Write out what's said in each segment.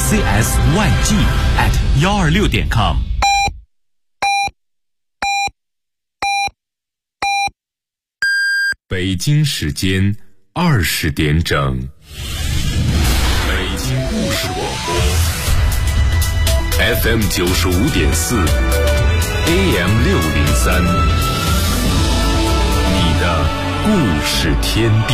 CSYG@126.com。北京时间20点整，北京故事广播 FM 95.4 AM 603，你的故事天地。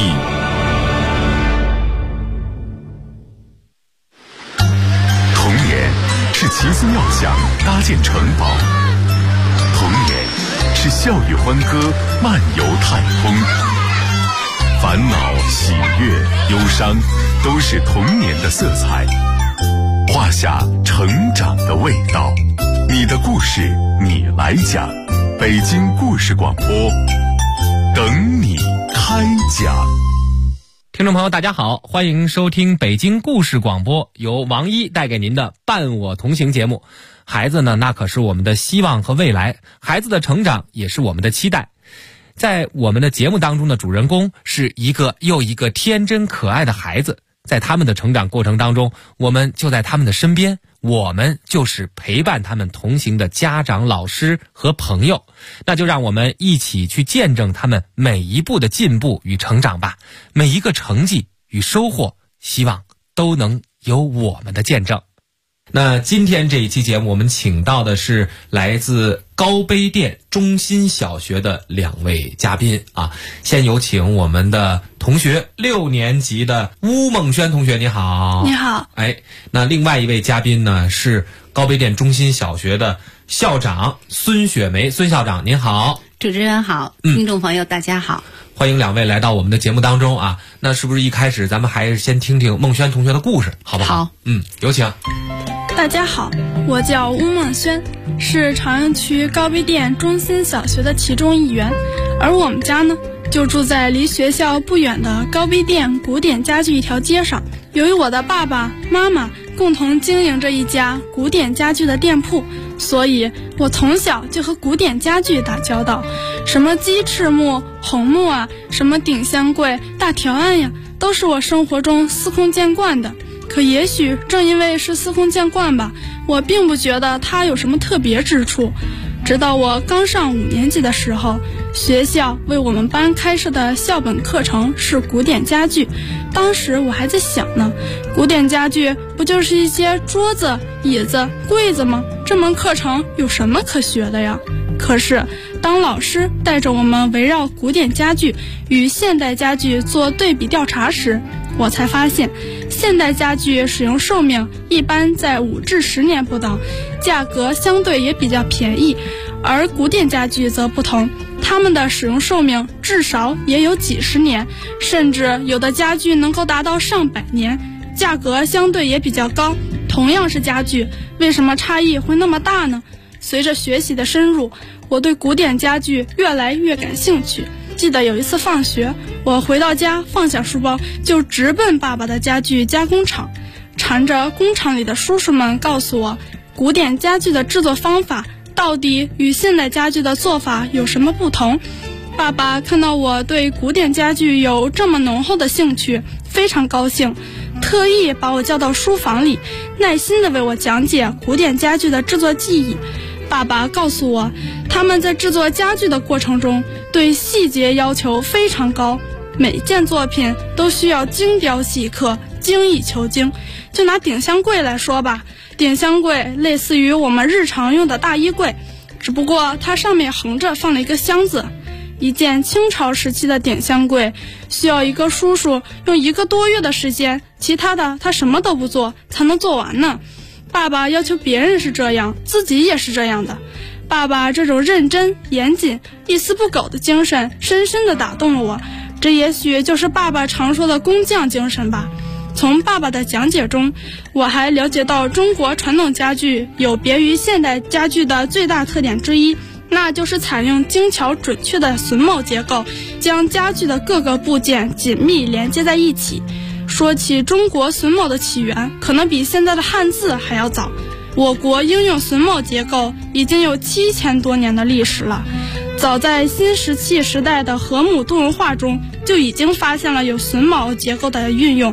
童年是奇思妙想搭建城堡，童年是笑语欢歌漫游太空，烦恼喜悦忧伤都是童年的色彩，画下成长的味道。你的故事你来讲，北京故事广播等你开讲。 听众朋友大家好，欢迎收听北京故事广播，由王一带给您的伴我同行节目。孩子呢，那可是我们的希望和未来，孩子的成长也是我们的期待。在我们的节目当中的主人公是一个又一个天真可爱的孩子，在他们的成长过程当中，我们就在他们的身边，我们就是陪伴他们同行的家长、老师和朋友。那就让我们一起去见证他们每一步的进步与成长吧，每一个成绩与收获，希望都能有我们的见证。那今天这一期节目，我们请到的是来自高碑店中心小学的2位嘉宾啊。先有请我们的同学6年级的邬梦轩同学，你好。 你好。 那另外一位嘉宾呢是高碑店中心小学的校长孙雪梅，孙校长您好。 主持人好，听众朋友大家好。 欢迎2位来到我们的节目当中啊。那是不是一开始咱们还是先听听梦轩同学的故事，好不好？ 好。 有请。 大家好，我叫邬梦轩，是朝阳区高碑店中心小学的其中一员，而我们家呢就住在离学校不远的高碑店古典家具一条街上。由于我的爸爸妈妈共同经营着一家古典家具的店铺，所以我从小就和古典家具打交道，什么鸡翅木、红木啊，什么顶箱柜、大条案呀，都是我生活中司空见惯的。可也许正因为是司空见惯吧，我并不觉得它有什么特别之处。直到我刚上5年级的时候，学校为我们班开设的校本课程是古典家具。当时我还在想呢，古典家具不就是一些桌子、椅子、柜子吗？这门课程有什么可学的呀？可是当老师带着我们围绕古典家具与现代家具做对比调查时，我才发现现代家具使用寿命一般在5至10年不等，价格相对也比较便宜，而古典家具则不同，它们的使用寿命至少也有几十年，甚至有的家具能够达到上百年，价格相对也比较高。同样是家具，为什么差异会那么大呢？随着学习的深入，我对古典家具越来越感兴趣。记得有一次放学，我回到家放下书包，就直奔爸爸的家具加工厂，缠着工厂里的叔叔们告诉我，古典家具的制作方法到底与现代家具的做法有什么不同。爸爸看到我对古典家具有这么浓厚的兴趣，非常高兴，特意把我叫到书房里，耐心地为我讲解古典家具的制作技艺。爸爸告诉我，他们在制作家具的过程中对细节要求非常高，每件作品都需要精雕细刻、精益求精。就拿顶箱柜来说吧，顶箱柜类似于我们日常用的大衣柜，只不过它上面横着放了一个箱子。一件清朝时期的顶箱柜需要一个叔叔用1个多月的时间，其他的他什么都不做才能做完呢。爸爸要求别人是这样，自己也是这样的。爸爸这种认真、严谨、一丝不苟的精神深深地打动了我，这也许就是爸爸常说的工匠精神吧。从爸爸的讲解中，我还了解到中国传统家具有别于现代家具的最大特点之一，那就是采用精巧准确的榫卯结构，将家具的各个部件紧密连接在一起。说起中国榫卯的起源，可能比现在的汉字还要早。我国应用榫卯结构已经有7000多年的历史了。早在新石器时代的河姆渡人画中就已经发现了有榫卯结构的运用。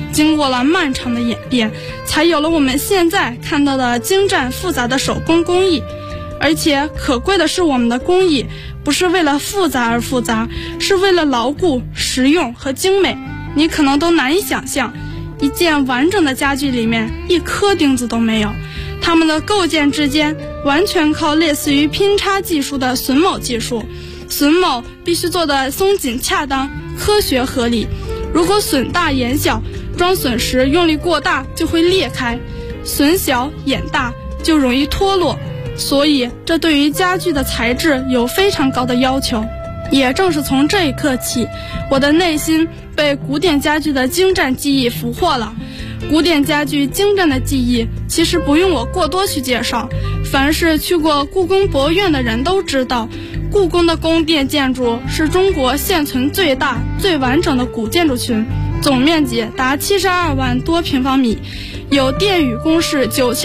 经过了漫长的演变，才有了我们现在看到的精湛复杂的手工工艺。而且可贵的是，我们的工艺不是为了复杂而复杂，是为了牢固、实用和精美。你可能都难以想象，一件完整的家具里面一颗钉子都没有，它们的构建之间完全靠类似于拼插技术的榫卯技术。榫卯必须做得松紧恰当、科学合理。如果榫大眼小，装榫时用力过大就会裂开；榫小眼大就容易脱落。所以这对于家具的材质有非常高的要求。也正是从这一刻起，我的内心被古典家具的精湛技艺俘获了。古典家具精湛的技艺其实不用我过多去介绍，凡是去过故宫博物院的人都知道，故宫的宫殿建筑是中国现存最大最完整的古建筑群，总面积达72万多平方米，有殿宇宫室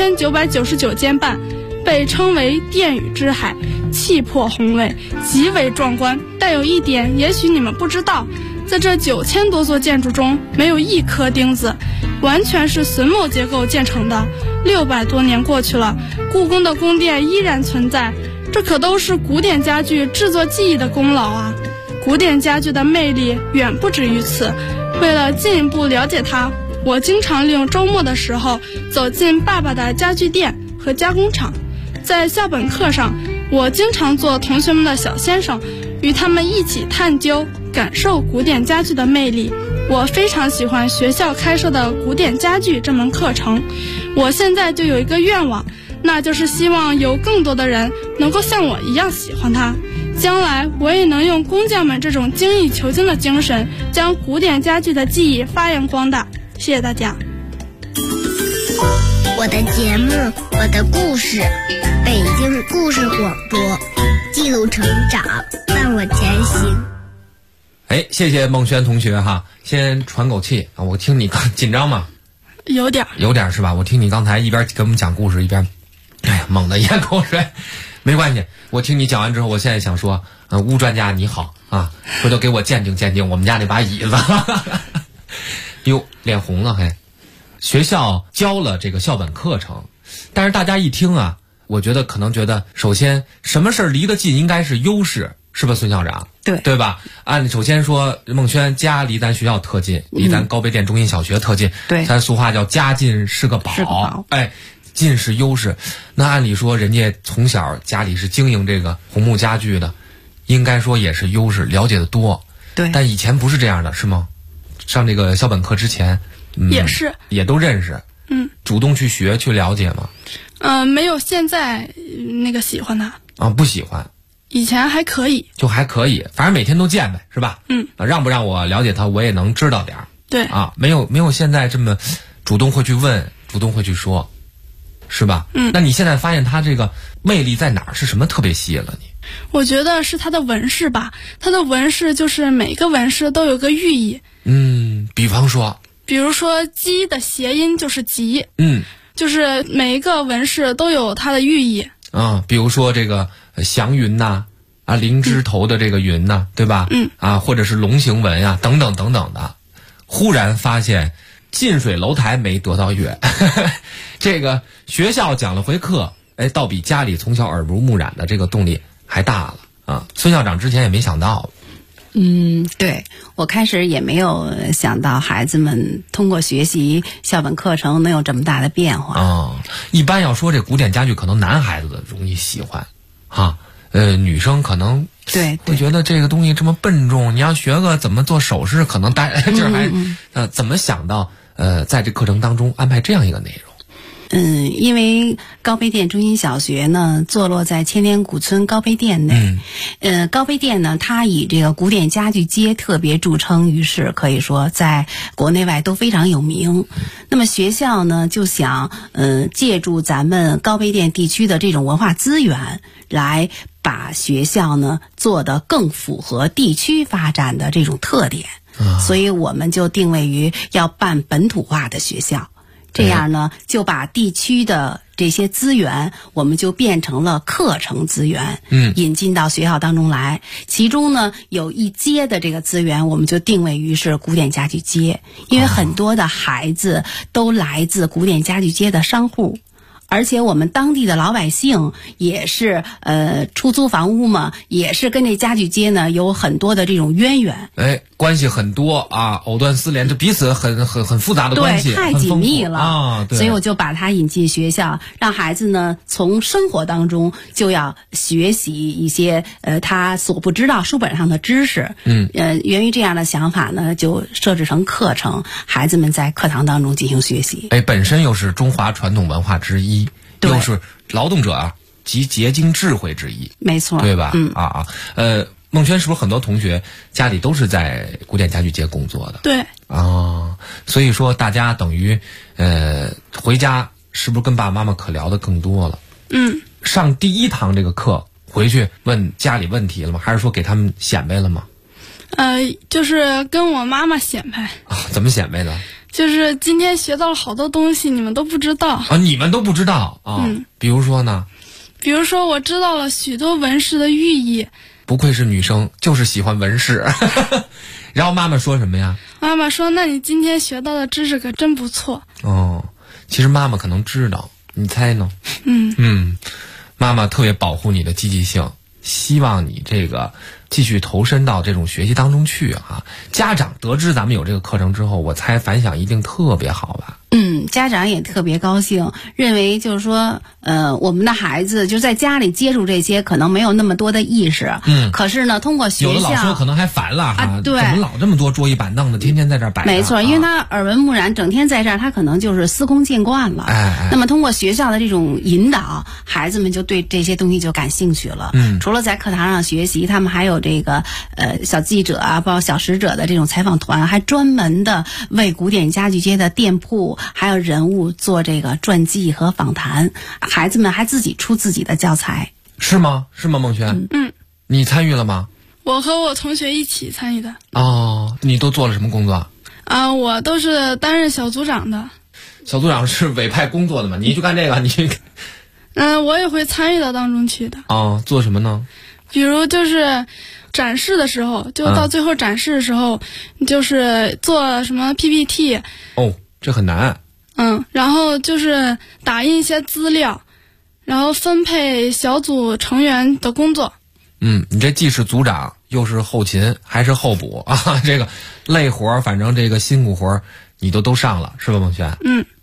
9999间半，被称为殿宇之海，气魄宏伟，极为壮观。但有一点也许你们不知道，在这9000多座建筑中没有一颗钉子，完全是榫卯结构建成的。600多年过去了，故宫的宫殿依然存在，这可都是古典家具制作技艺的功劳啊！古典家具的魅力远不止于此。为了进一步了解它，我经常利用周末的时候走进爸爸的家具店和加工厂。在校本课上，我经常做同学们的小先生，与他们一起探究、感受古典家具的魅力。我非常喜欢学校开设的古典家具这门课程。我现在就有一个愿望，那就是希望有更多的人能够像我一样喜欢它。将来我也能用工匠们这种精益求精的精神，将古典家具的技艺发扬光大。谢谢大家。 我的节目，我的故事，北京故事广播，记录成长，伴我前行。 哎，谢谢孟轩同学哈，先喘口气啊！我听你紧张吗？ 有点是吧？我听你刚才一边给我们讲故事一边，哎呀，猛地咽口水。没关系，我听你讲完之后，我现在想说，巫专家你好啊，回头给我鉴定鉴定我们家那把椅子。哟，脸红了还。学校教了这个校本课程，但是大家一听啊，我觉得可能觉得，首先什么事儿离得近应该是优势，是吧，孙校长？对吧？首先说，孟轩家离咱学校特近，离咱高碑店中心小学特近。 对， 咱俗话叫家近是个宝。哎，近是优势。那按理说，人家从小家里是经营这个红木家具的，应该说也是优势，了解的多。 对， 但以前不是这样的，是吗？上这个校本课之前。 也是， 也都认识，主动去学去了解吗？ 没有现在那个喜欢他啊，不喜欢。 以前还可以， 就还可以，反正每天都见呗，是吧？让不让我了解他，我也能知道点儿。 对啊，没有现在这么主动会去问，主动会去说，是吧？那你现在发现他这个魅力在哪儿？是什么特别吸引了你？ 我觉得是他的纹饰吧，他的纹饰就是每个纹饰都有个寓意。 比如说鸡的谐音就是吉，就是每一个纹饰都有它的寓意啊。比如说这个祥云呐，灵芝头的这个云呐，对吧？或者是龙形纹啊，等等等等的。忽然发现近水楼台没得到月，这个学校讲了回课，倒比家里从小耳濡目染的这个动力还大了啊。孙校长之前也没想到。 对，我开始也没有想到孩子们通过学习校本课程能有这么大的变化。 一般要说这古典家具，可能男孩子容易喜欢，女生可能会觉得这个东西这么笨重，你要学个怎么做首饰，可能待这还怎么想到在这课程当中安排这样一个内容？ 因为高碑店中心小学呢坐落在千年古村高碑店内，高碑店呢它以这个古典家具街特别著称于世，可以说在国内外都非常有名。那么学校呢就想借助咱们高碑店地区的这种文化资源，来把学校呢做得更符合地区发展的这种特点，所以我们就定位于要办本土化的学校。 这样呢，就把地区的这些资源，我们就变成了课程资源，引进到学校当中来。其中呢，有一阶的这个资源，我们就定位于是古典家具街，因为很多的孩子都来自古典家具街的商户。而且我们当地的老百姓也是出租房屋嘛，也是跟这家具街呢有很多的这种渊源， 关系很多啊，藕断丝连，这彼此很复杂的关系， 对，太紧密了啊。对， 所以我就把它引进学校，让孩子呢从生活当中就要学习一些他所不知道书本上的知识。源于这样的想法呢，就设置成课程，孩子们在课堂当中进行学习。 本身又是中华传统文化之一。又是劳动者及结晶智慧之一， 没错， 对吧？孟轩是不是很多同学家里都是在古典家具街工作的？ 对啊，所以说大家等于回家是不是跟爸爸妈妈可聊的更多了？上第一堂这个课回去问家里问题了吗？还是说给他们显摆了吗？ 就是跟我妈妈显摆啊。怎么显摆的？ 就是今天学到了好多东西，你们都不知道啊！你们都不知道啊？比如说呢？ 比如说我知道了许多纹饰的寓意。 不愧是女生，就是喜欢纹饰。然后妈妈说什么呀？ 妈妈说：“那你今天学到的知识可真不错。” 哦，其实妈妈可能知道，你猜呢？妈妈特别保护你的积极性，希望你这个继续投身到这种学习当中去啊！家长得知咱们有这个课程之后，我猜反响一定特别好吧？ 家长也特别高兴，认为就是说，我们的孩子就在家里接触这些，可能没有那么多的意识。可是呢，通过学校， 有的老师可能还烦了哈， 对， 怎么老这么多桌椅板凳的，天天在这儿摆？ 没错，因为他耳闻目染，整天在这儿，他可能就是司空见惯了。那么通过学校的这种引导，孩子们就对这些东西就感兴趣了。除了在课堂上学习，他们还有这个小记者啊，包括小使者的这种采访团，还专门的为古典家具街的店铺还有人物做这个传记和访谈，孩子们还自己出自己的教材。 是吗？孟轩？你参与了吗？ 我和我同学一起参与的。 哦，你都做了什么工作？ 我都是担任小组长的。 小组长是委派工作的吗？你去干这个，你？ 我也会参与到当中去的。 做什么呢？ 比如就是展示的时候，就到最后展示的时候，就是做什么 PPT。 这很难。 然后就是打印一些资料，然后分配小组成员的工作。 你这既是组长，又是后勤，还是候补啊？这个累活，反正这个辛苦活你都上了，是吧，孟轩？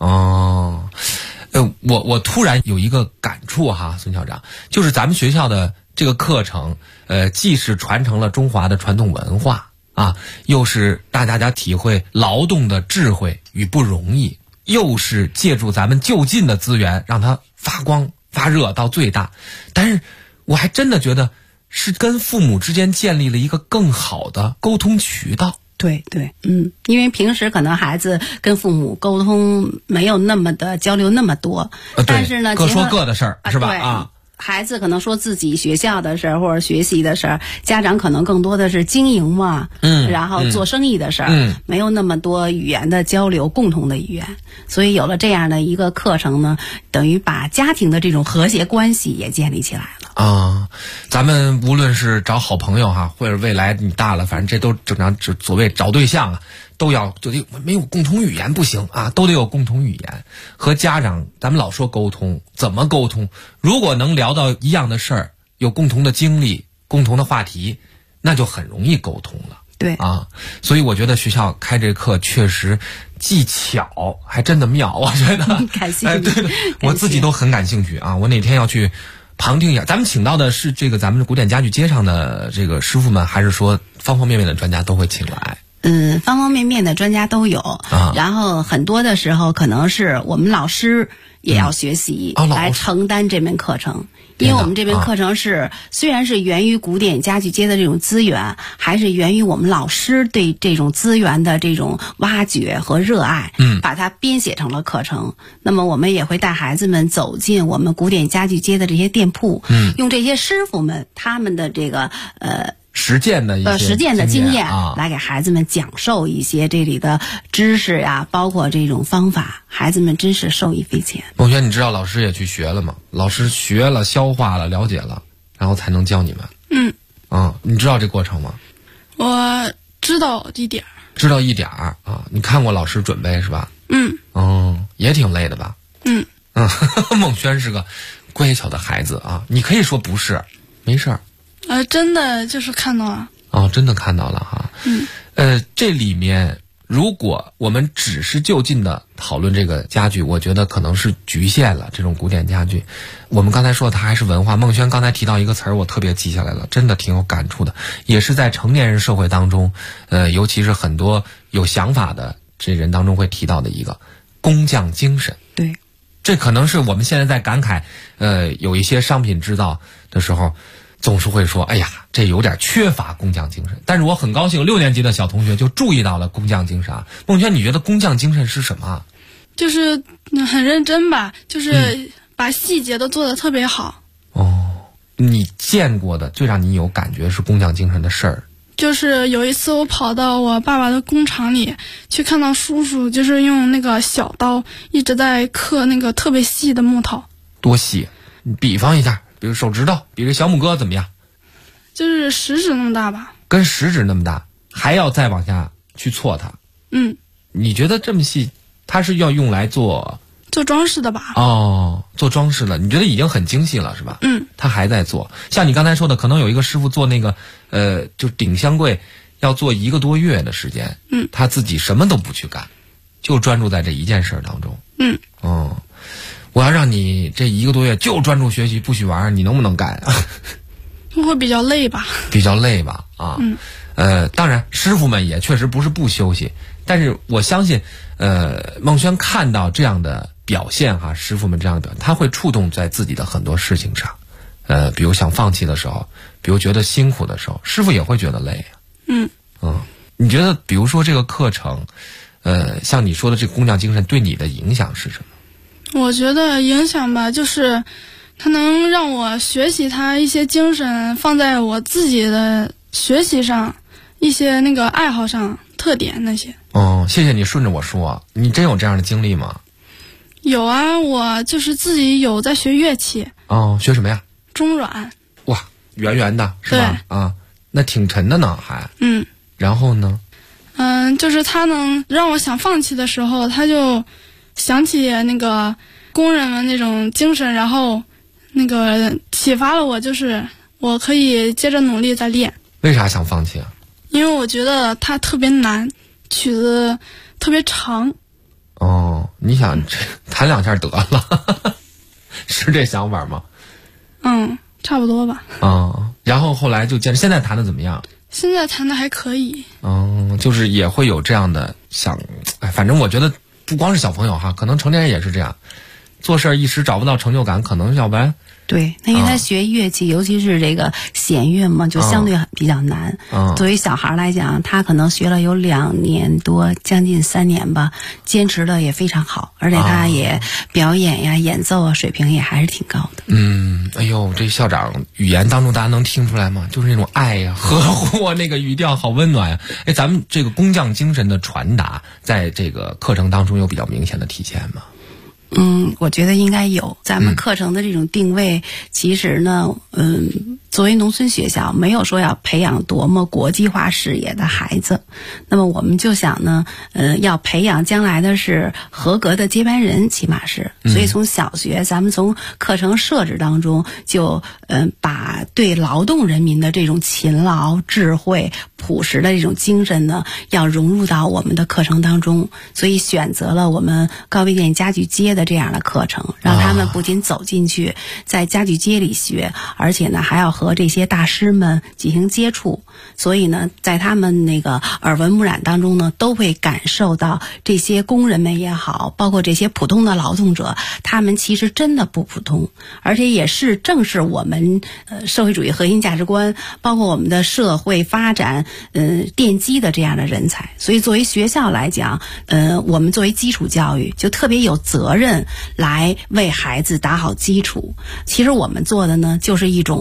我突然有一个感触哈，孙校长，就是咱们学校的这个课程，既是传承了中华的传统文化啊，又是大家体会劳动的智慧与不容易，又是借助咱们就近的资源，让它发光发热到最大。但是我还真的觉得是跟父母之间建立了一个更好的沟通渠道。 对，因为平时可能孩子跟父母沟通没有那么的交流那么多，但是呢， 各说各的事儿，是吧？ 孩子可能说自己学校的事儿或者学习的事儿，家长可能更多的是经营嘛，然后做生意的事儿，没有那么多语言的交流，共同的语言，所以有了这样的一个课程呢，等于把家庭的这种和谐关系也建立起来了。 咱们无论是找好朋友哈，或者未来你大了，反正这都正常，所谓找对象啊，都要就得没有共同语言不行啊，都得有共同语言。和家长咱们老说沟通，怎么沟通？如果能聊到一样的事儿，有共同的经历、共同的话题，那就很容易沟通了。 对所以我觉得学校开这课确实技巧还真的妙，我觉得。 感谢你。 对，我自己都很感兴趣啊！我哪天要去旁听一下。咱们请到的是这个咱们古典家具街上的这个师傅们，还是说方方面面的专家都会请来？ 方方面面的专家都有，然后很多的时候可能是我们老师也要学习，来承担这门课程。因为我们这门课程虽然是源于古典家具街的这种资源，还是源于我们老师对这种资源的这种挖掘和热爱，把它编写成了课程。那么我们也会带孩子们走进我们古典家具街的这些店铺，用这些师傅们他们的这个实践的一些实践的经验啊， 来给孩子们讲授一些这里的知识呀，包括这种方法，孩子们真是受益匪浅。 孟轩，你知道老师也去学了吗？老师学了、消化了、了解了，然后才能教你们。你知道这过程吗？ 我知道一点儿。 知道一点儿啊，你看过老师准备是吧？也挺累的吧？孟轩是个乖巧的孩子啊，你可以说不是，没事儿。 真的就是看到了。 真的看到了哈。这里面如果我们只是就近的讨论这个家具，我觉得可能是局限了这种古典家具。我们刚才说的它还是文化。孟轩刚才提到一个词儿，我特别记下来了，真的挺有感触的，也是在成年人社会当中，尤其是很多有想法的这人当中会提到的一个工匠精神。 对， 这可能是我们现在在感慨，有一些商品制造的时候，总是会说，哎呀，这有点缺乏工匠精神。但是我很高兴，6年级的小同学就注意到了工匠精神啊。孟轩，你觉得工匠精神是什么？ 就是很认真吧，就是把细节都做得特别好。 你见过的最让你有感觉是工匠精神的事儿？ 就是有一次我跑到我爸爸的工厂里去，看到叔叔就是用那个小刀一直在刻那个特别细的木头。 多细？你比方一下，比如手指头，比如小拇哥怎么样？ 就是食指那么大吧。跟食指那么大，还要再往下去错它。你觉得这么细，它是要用来做装饰的吧？ 做装饰的，你觉得已经很精细了是吧？他还在做。像你刚才说的，可能有一个师傅做那个就顶香柜，要做1个多月的时间。他自己什么都不去干，就专注在这一件事当中。我要让你这1个多月就专注学习，不许玩，你能不能干啊？ 会比较累吧？ 比较累吧？当然，师傅们也确实不是不休息，但是我相信，孟轩看到这样的表现哈，师傅们这样的表现，他会触动在自己的很多事情上，比如想放弃的时候，比如觉得辛苦的时候，师傅也会觉得累。你觉得，比如说这个课程，像你说的这个工匠精神对你的影响是什么？ 我觉得影响吧，就是它能让我学习它一些精神，放在我自己的学习上，一些那个爱好上，特点那些。 谢谢你顺着我说，你真有这样的经历吗？ 有啊，我就是自己有在学乐器。 学什么呀？ 中阮。 哇，圆圆的是吧？那挺沉的呢，还。然后呢？ 就是它能让我想放弃的时候，它就想起那个工人们那种精神，然后那个启发了我，就是我可以接着努力再练。 为啥想放弃啊？ 因为我觉得它特别难，曲子特别长。 你想弹2下得了，是这想法吗？ 差不多吧。 然后后来就现在弹的怎么样？ 现在弹的还可以。 就是也会有这样的反正我觉得不光是小朋友哈，可能成年人也是这样，做事一时找不到成就感，可能要不然。 对，那因为他学乐器，尤其是这个弦乐嘛，就相对比较难。作为小孩来讲，他可能学了有2年多，将近3年吧，坚持的也非常好，而且他也表演呀、演奏啊，水平也还是挺高的。 哎呦，这校长语言当中大家能听出来吗？就是那种爱呀、呵护啊，那个语调好温暖呀。咱们这个工匠精神的传达，在这个课程当中有比较明显的体现吗？ 我觉得应该有。咱们课程的这种定位，其实呢，作为农村学校，没有说要培养多么国际化视野的孩子，那么我们就想呢，要培养将来的是合格的接班人，起码是。所以从小学，咱们从课程设置当中就，把对劳动人民的这种勤劳、智慧、朴实的这种精神呢，要融入到我们的课程当中。所以选择了我们高碑店家具街的这样的课程，让他们不仅走进去，在家具街里学，而且呢还要和这些大师们进行接触。所以呢，在他们那个耳闻目染当中呢，都会感受到这些工人们也好，包括这些普通的劳动者，他们其实真的不普通，而且也是正是我们社会主义核心价值观，包括我们的社会发展奠基的这样的人才。所以作为学校来讲，我们作为基础教育就特别有责任来为孩子打好基础。其实我们做的呢，就是一种点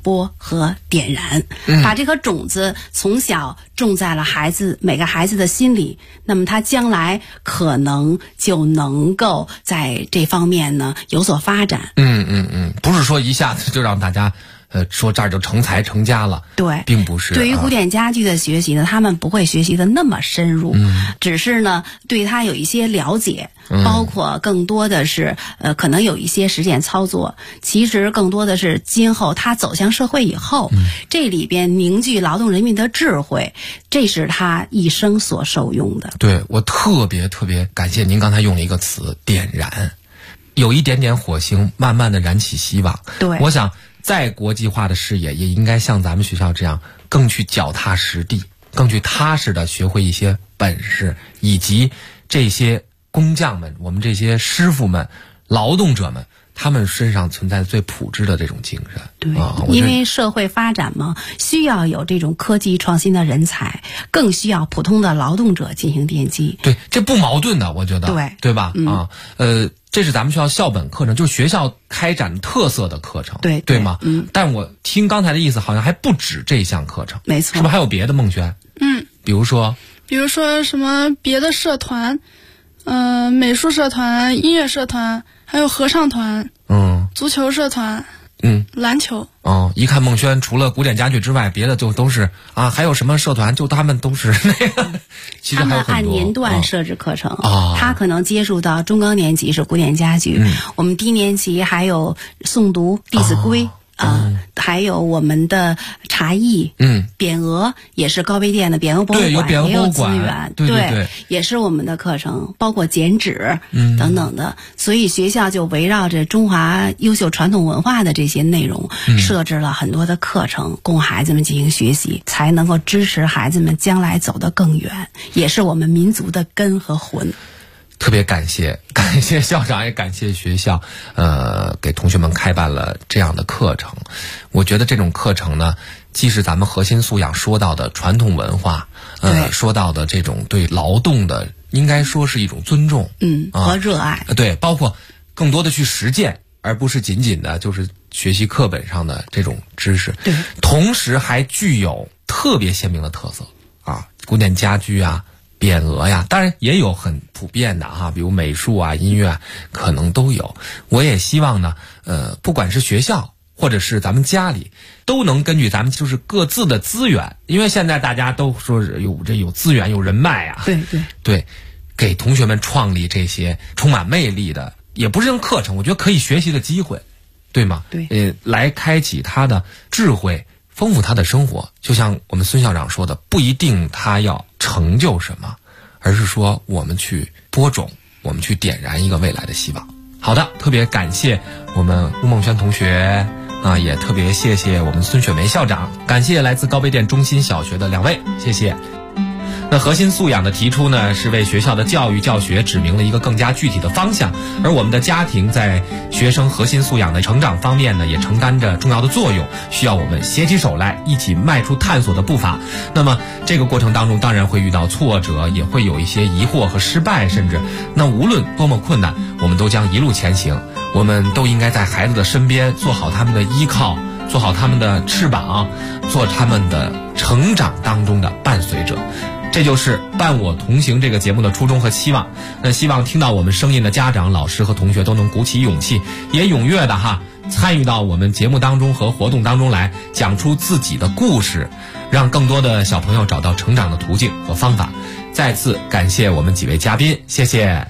播和点燃，把这颗种子从小种在了每个孩子的心里，那么他将来可能就能够在这方面呢有所发展。 不是说一下子就让大家说这儿就成才成家了， 对， 并不是。 对于古典家具的学习呢，他们不会学习的那么深入，只是呢对他有一些了解，包括更多的是可能有一些实践操作。其实更多的是今后他走向社会以后，这里边凝聚劳动人民的智慧，这是他一生所受用的。 对，我特别感谢您刚才用了一个词点燃，有一点点火星慢慢的燃起希望。 对， 我想再国际化的视野也应该像咱们学校这样更去脚踏实地，更去踏实的学会一些本事，以及这些工匠们，我们这些师傅们，劳动者们，他们身上存在最朴质的这种精神。 对，因为社会发展嘛，需要有这种科技创新的人才，更需要普通的劳动者进行奠基。 对，这不矛盾的，我觉得，对吧？这是咱们学校校本课程，就是学校开展特色的课程，对吗？但我听刚才的意思，好像还不止这项课程， 没错， 是不是还有别的？孟轩，比如说什么别的社团，美术社团、音乐社团，还有合唱团，足球社团，篮球。 一看孟轩除了古典家具之外，别的就都是啊，还有什么社团？就他们都是那个，其实还有很多。 他们按年段设置课程，他可能接触到中高年级是古典家具，我们低年级还有诵读《弟子规》。还有我们的茶艺，匾额也是高碑店的匾额博物馆也有资源， 对， 也是我们的课程，包括剪纸等等的。所以学校就围绕着中华优秀传统文化的这些内容，设置了很多的课程，供孩子们进行学习，才能够支持孩子们将来走得更远，也是我们民族的根和魂。 特别感谢校长，也感谢学校，给同学们开办了这样的课程。我觉得这种课程呢，既是咱们核心素养说到的传统文化，说到的这种对劳动的，应该说是一种尊重， 和热爱。 对，包括更多的去实践，而不是仅仅的就是学习课本上的这种知识。 对， 同时还具有特别鲜明的特色啊，古典家居啊。匾额呀，当然也有很普遍的比如美术啊、音乐啊，可能都有。我也希望呢，不管是学校或者是咱们家里，都能根据咱们就是各自的资源，因为现在大家都说有资源、有人脉啊，对，给同学们创立这些充满魅力的，也不是用课程，我觉得可以学习的机会，对吗？ 对， 来开启他的智慧。丰富他的生活，就像我们孙校长说的，不一定他要成就什么，而是说我们去播种，我们去点燃一个未来的希望。好的，特别感谢我们吴孟轩同学也特别谢谢我们孙雪梅校长，感谢来自高碑店中心小学的2位，谢谢。那核心素养的提出呢，是为学校的教育教学指明了一个更加具体的方向，而我们的家庭在学生核心素养的成长方面呢，也承担着重要的作用，需要我们携起手来，一起迈出探索的步伐。那么这个过程当中当然会遇到挫折，也会有一些疑惑和失败，甚至那无论多么困难，我们都将一路前行。我们都应该在孩子的身边，做好他们的依靠，做好他们的翅膀，做他们的成长当中的伴随者。这就是伴我同行这个节目的初衷和期望。那希望听到我们声音的家长、老师和同学都能鼓起勇气，也踊跃的参与到我们节目当中和活动当中来，讲出自己的故事，让更多的小朋友找到成长的途径和方法。再次感谢我们几位嘉宾，谢谢。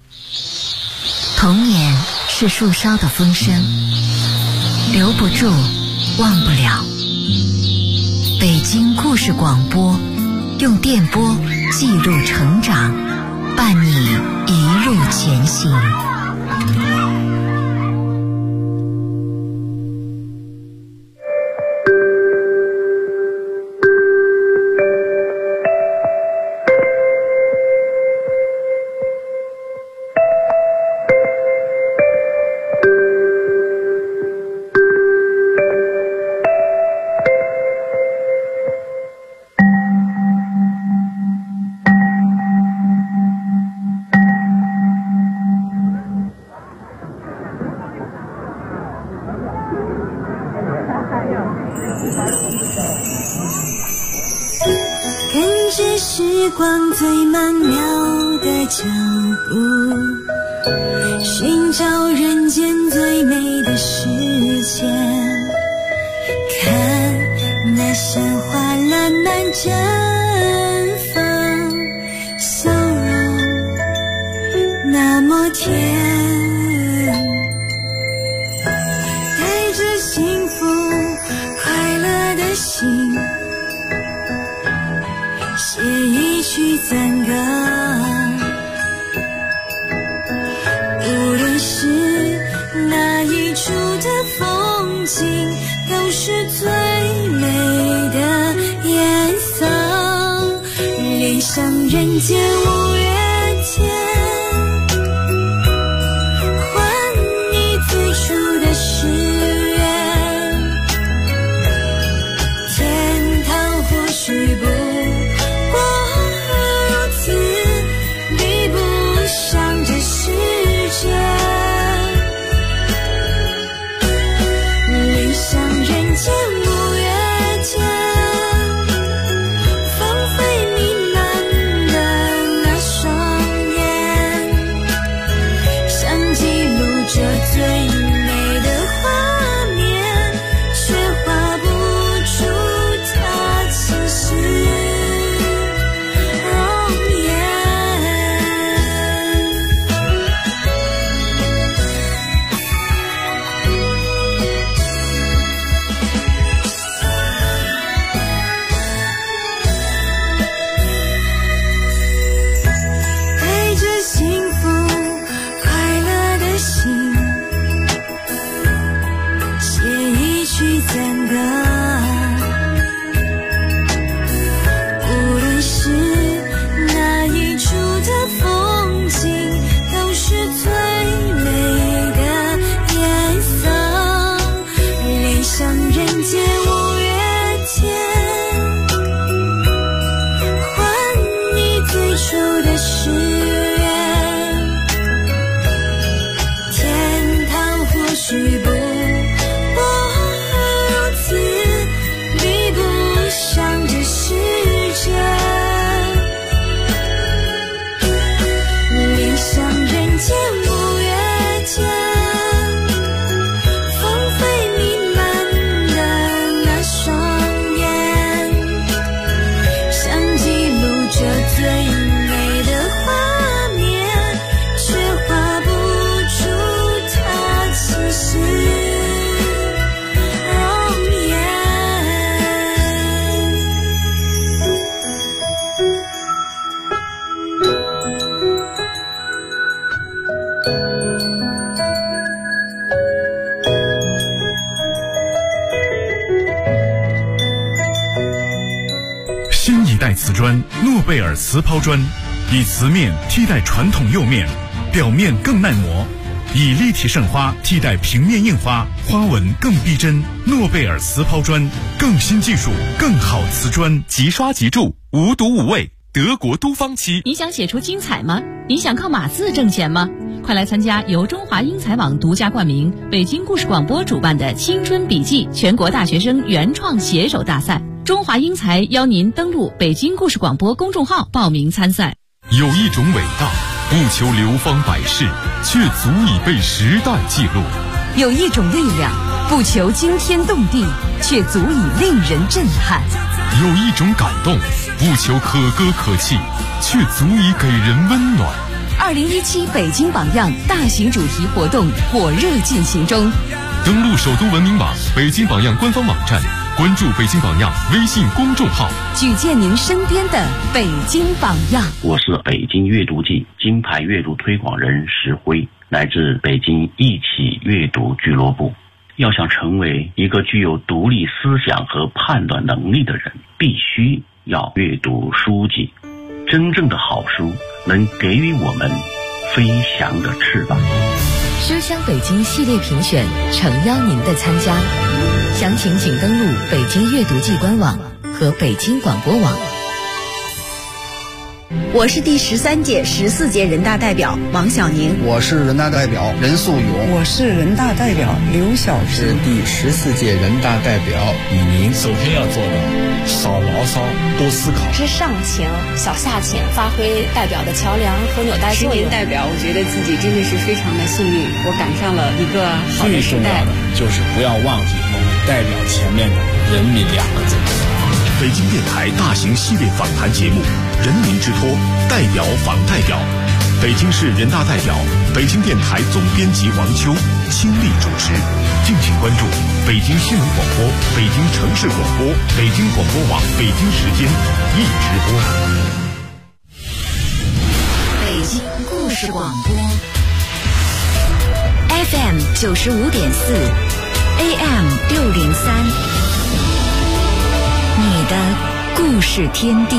童年是树梢的风声，留不住，忘不了。北京故事广播，用电波记录成长，伴你一路前行。 跟着时光最曼妙的脚步，寻找人间最美的世界。看那鲜花烂漫绽放，笑容那么甜，带着幸福快乐的心，写一曲赞歌。无论是哪一处的风景，都是最美的颜色。恋上人间五月天，还你最初的誓言。天堂或许不过如此，比不上这世界。恋上人间五月天，芳菲弥漫的那双眼，想记录这最美的画面，却画不出它其实容颜。带着幸福快乐的心，写一曲赞歌。无论是哪一处的风景，都是最美的颜色。恋上人间五月天，还你最初的誓言。天堂或许不过如此，比不上这世界。恋上人间五月天，芳菲弥漫的那双眼，想记录这最美的画面，却画不出它其实容颜。 新一代瓷砖诺贝尔瓷抛砖，以瓷面替代传统釉面，表面更耐磨，以立体渗花替代平面印花，花纹更逼真。诺贝尔瓷抛砖，更新技术，更好瓷砖，即刷即铸，无毒无味，德国都芳漆。 你想写出精彩吗？你想靠码字挣钱吗？快来参加由中华英才网独家冠名、北京故事广播主办的青春笔记全国大学生原创写手大赛。中华英才邀您登录北京故事广播公众号报名参赛。 有一种伟大，不求流芳百世，却足以被时代记录； 有一种力量，不求惊天动地，却足以令人震撼； 有一种感动，不求可歌可泣，却足以给人温暖。 2017北京榜样大型主题活动火热进行中， 登录首都文明网、北京榜样官方网站，关注北京榜样微信公众号， 举荐您身边的北京榜样。 我是北京阅读季金牌阅读推广人石辉，来自北京一起阅读俱乐部。要想成为一个具有独立思想和判断能力的人，必须要阅读书籍。真正的好书能给予我们飞翔的翅膀。 书香北京系列评选诚邀您的参加，详情请登录北京阅读季官网和北京广播网。 我是第13届、14届人大代表王小宁。 我是人大代表任素勇。 我是人大代表刘晓芝。 是第14届人大代表李宁。 首先要做的少牢骚，多思考。 是上请小下请，发挥代表的桥梁和纽带作用。 10年代表，我觉得自己真的是非常的幸运，我赶上了一个好的时代。 最重要的就是不要忘记我们代表前面的人民2个字。 北京电台大型系列访谈节目《人民之托》，代表访代表，北京市人大代表、北京电台总编辑王秋亲力主持。敬请关注北京新闻广播、北京城市广播、北京广播网北京时间一直播。 北京故事广播 FM 95.4 AM 603，你的故事天地。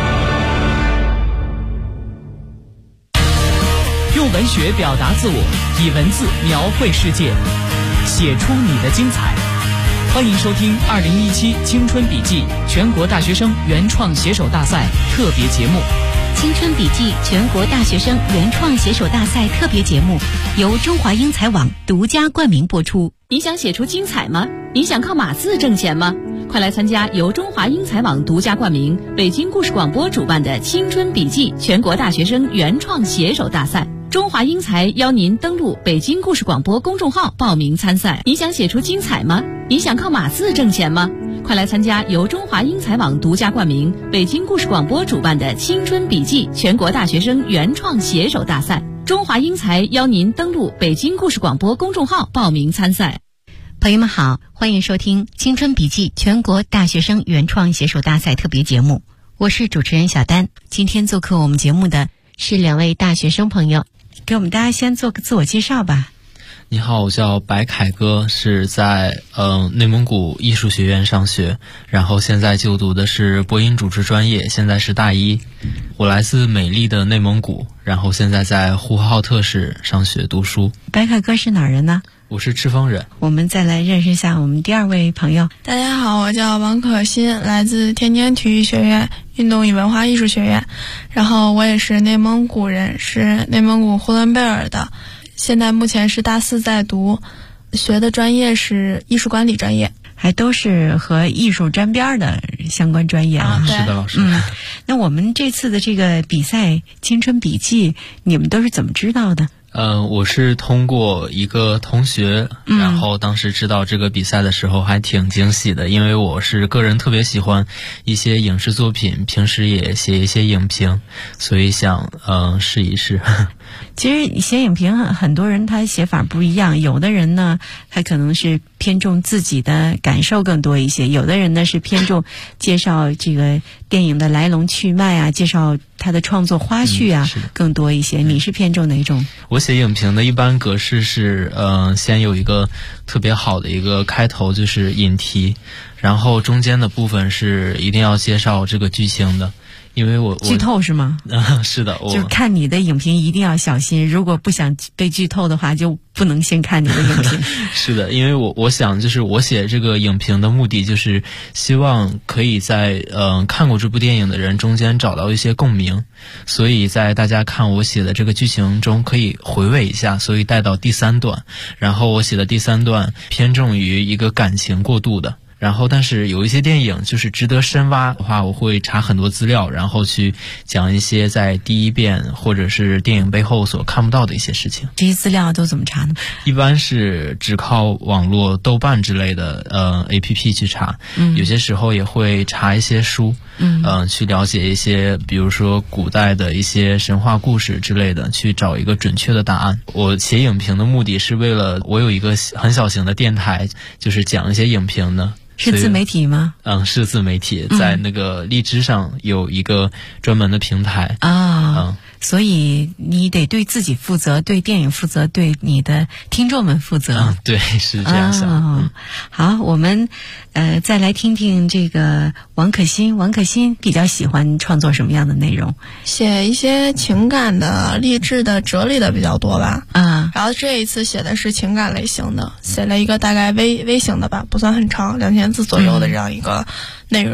用文学表达自我，以文字描绘世界，写出你的精彩。欢迎收听2017青春笔记全国大学生原创写手大赛特别节目。 青春笔记全国大学生原创写手大赛特别节目由中华英才网独家冠名播出。 你想写出精彩吗？你想靠码字挣钱吗？快来参加由中华英才网独家冠名、北京故事广播主办的青春笔记全国大学生原创写手大赛。中华英才邀您登录北京故事广播公众号报名参赛。你想写出精彩吗？你想靠码字挣钱吗？快来参加由中华英才网独家冠名、北京故事广播主办的青春笔记全国大学生原创写手大赛。中华英才邀您登录北京故事广播公众号报名参赛。 朋友们好，欢迎收听青春笔记全国大学生原创写手大赛特别节目，我是主持人小丹。今天做客我们节目的是2位大学生朋友，给我们大家先做个自我介绍吧。 你好，我叫白凯歌，是在内蒙古艺术学院上学，然后现在就读的是播音主持专业，现在是大1。我来自美丽的内蒙古，然后现在在呼和浩特市上学读书。 白凯歌是哪儿人呢？ 我是赤峰人。 我们再来认识一下我们第2位朋友。 大家好，我叫王可欣，来自天津体育学院运动与文化艺术学院，然后我也是内蒙古人，是内蒙古呼伦贝尔的，现在目前是大4在读，学的专业是艺术管理专业， 还都是和艺术沾边的相关专业啊。 是的，老师。 那我们这次的这个比赛青春笔记，你们都是怎么知道的？ 我是通过一个同学，然后当时知道这个比赛的时候还挺惊喜的，因为我是个人特别喜欢一些影视作品，平时也写一些影评，所以想试一试。 其实写影评很多人他写法不一样，有的人呢他可能是偏重自己的感受更多一些，有的人呢是偏重介绍这个电影的来龙去脉啊，介绍他的创作花絮啊，更多一些。你是偏重哪种？ 我写影评的一般格式是先有一个特别好的一个开头，就是引题，然后中间的部分是一定要介绍这个剧情的。因为我剧透是吗？ 是的， 就是看你的影评一定要小心，如果不想被剧透的话，就不能先看你的影评。 是的，因为我想就是我写这个影评的目的就是希望可以在看过这部电影的人中间找到一些共鸣，所以在大家看我写的这个剧情中可以回味一下，所以带到第3段，然后我写的第3段偏重于一个感情过渡的。然后但是有一些电影就是值得深挖的话，我会查很多资料，然后去讲一些在第一遍或者是电影背后所看不到的一些事情。 这些资料都怎么查呢？ 一般是只靠网络豆瓣之类的APP 去查，有些时候也会查一些书，去了解一些比如说古代的一些神话故事之类的，去找一个准确的答案。我写影评的目的是为了我有一个很小型的电台，就是讲一些影评的。 是自媒体吗？ 是自媒体，在那个荔枝上有一个专门的平台啊。所以你得对自己负责，对电影负责，对你的听众们负责。 对，是这样想。 好，我们再来听听这个王可欣。王可欣比较喜欢创作什么样的内容？ 写一些情感的、励志的、哲理的比较多吧。然后这一次写的是情感类型的，写了一个大概微型的吧，不算很长，2000字左右的这样一个内容。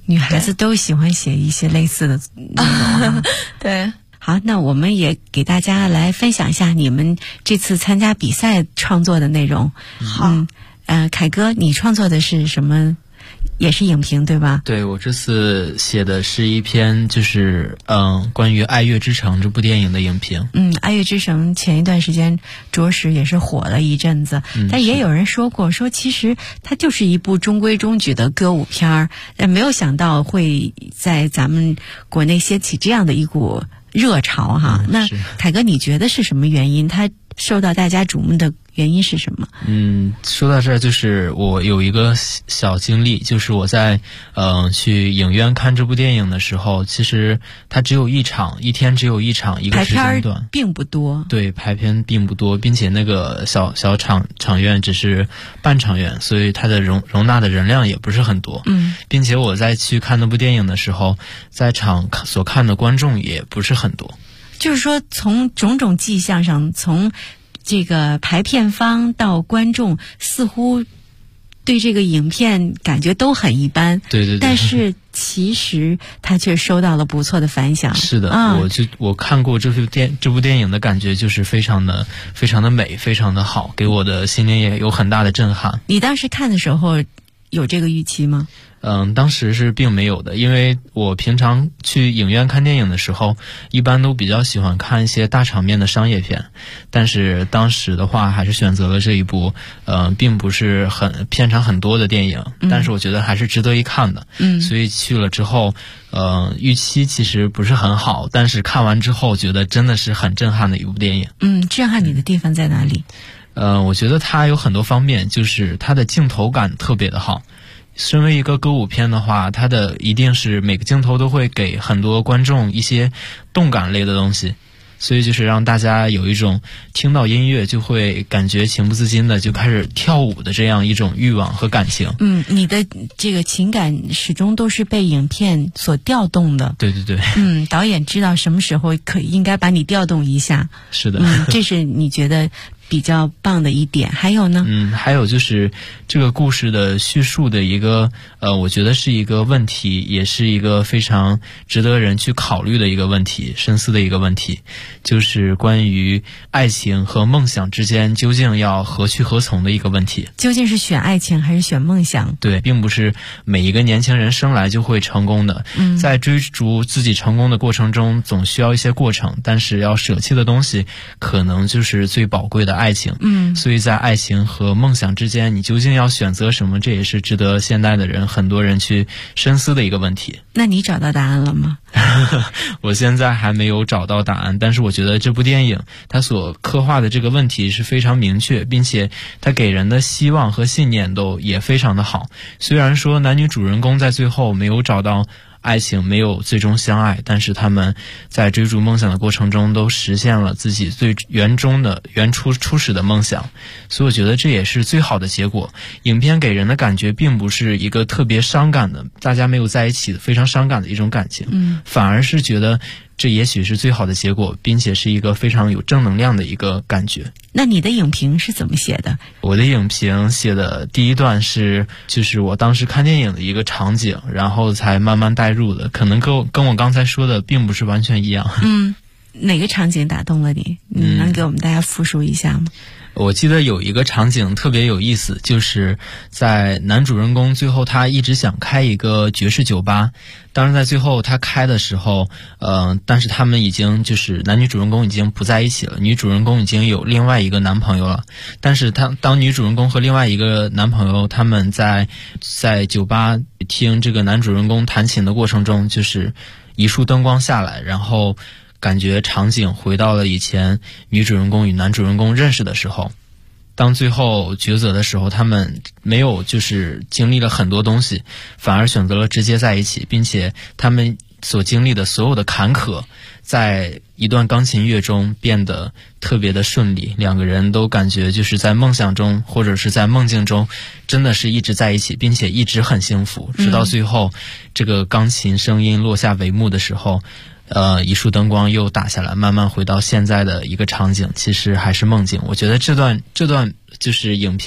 女孩子都喜欢写一些类似的内容。 对。 好，那我们也给大家来分享一下你们这次参加比赛创作的内容。 好， 凯哥，你创作的是什么？也是影评对吧？ 对，我这次写的是一篇就是关于《爱乐之城》这部电影的影评。 爱乐之城前一段时间着实也是火了一阵子，但也有人说过，说其实它就是一部中规中矩的歌舞片儿，没有想到会在咱们国内掀起这样的一股热潮哈。那凯哥，你觉得是什么原因？它受到大家瞩目的原因是什么？ 说到这儿，就是我有一个小经历，就是我在去影院看这部电影的时候，其实它只有一场，一天只有一场，一个时间段， 排片并不多。 对，排片并不多，并且那个小场院只是半场院，所以它的容纳的人量也不是很多。并且我在去看那部电影的时候，在场所看的观众也不是很多。 就是说，从种种迹象上，从这个排片方到观众，似乎对这个影片感觉都很一般。 对。 但是其实他却收到了不错的反响。 是的，我看过这部电影的感觉就是非常的美，非常的好，给我的心灵也有很大的震撼。 你当时看的时候有这个预期吗？ 当时是并没有的，因为我平常去影院看电影的时候，一般都比较喜欢看一些大场面的商业片，但是当时的话还是选择了这一部并不是片长很多的电影，但是我觉得还是值得一看的。所以去了之后，预期其实不是很好，但是看完之后觉得真的是很震撼的一部电影。 震撼你的地方在哪里？ 我觉得它有很多方面，就是它的镜头感特别的好。身为一个歌舞片的话，它的一定是每个镜头都会给很多观众一些动感类的东西，所以就是让大家有一种听到音乐就会感觉情不自禁的就开始跳舞的这样一种欲望和感情。 你的这个情感始终都是被影片所调动的。 对。 导演知道什么时候应该把你调动一下。 是的。 这是你觉得比较棒的一点。还有呢？ 还有就是这个故事的叙述的一个我觉得是一个问题，也是一个非常值得人去考虑的一个问题，深思的一个问题，就是关于爱情和梦想之间究竟要何去何从的一个问题。 究竟是选爱情还是选梦想？ 对，并不是每一个年轻人生来就会成功的。在追逐自己成功的过程中，总需要一些过程，但是要舍弃的东西可能就是最宝贵的爱情。所以在爱情和梦想之间，你究竟要选择什么，这也是值得现代的人很多人去深思的一个问题。 那你找到答案了吗？ 我现在还没有找到答案，但是我觉得这部电影它所刻画的这个问题是非常明确，并且它给人的希望和信念都也非常的好。虽然说男女主人公在最后没有找到爱情，没有最终相爱，但是他们在追逐梦想的过程中都实现了自己最原初始的梦想，所以我觉得这也是最好的结果。影片给人的感觉并不是一个特别伤感的，大家没有在一起的非常伤感的一种感情，反而是觉得这也许是最好的结果，并且是一个非常有正能量的一个感觉。 那你的影评是怎么写的？ 我的影评写的第一段就是我当时看电影的一个场景，然后才慢慢带入的，可能跟我刚才说的并不是完全一样。 哪个场景打动了你？你能给我们大家复述一下吗？ 我记得有一个场景特别有意思，就是在男主人公最后他一直想开一个爵士酒吧，当时在最后他开的时候，但是他们已经就是男女主人公已经不在一起了，女主人公已经有另外一个男朋友了，但是当女主人公和另外一个男朋友他们在酒吧听这个男主人公弹琴的过程中，就是一束灯光下来，然后感觉场景回到了以前女主人公与男主人公认识的时候，当最后抉择的时候，他们没有就是经历了很多东西，反而选择了直接在一起，并且他们所经历的所有的坎坷在一段钢琴乐中变得特别的顺利，两个人都感觉就是在梦想中或者是在梦境中真的是一直在一起，并且一直很幸福，直到最后这个钢琴声音落下帷幕的时候，一束灯光又打下来，慢慢回到现在的一个场景，其实还是梦境。我觉得这段就是影片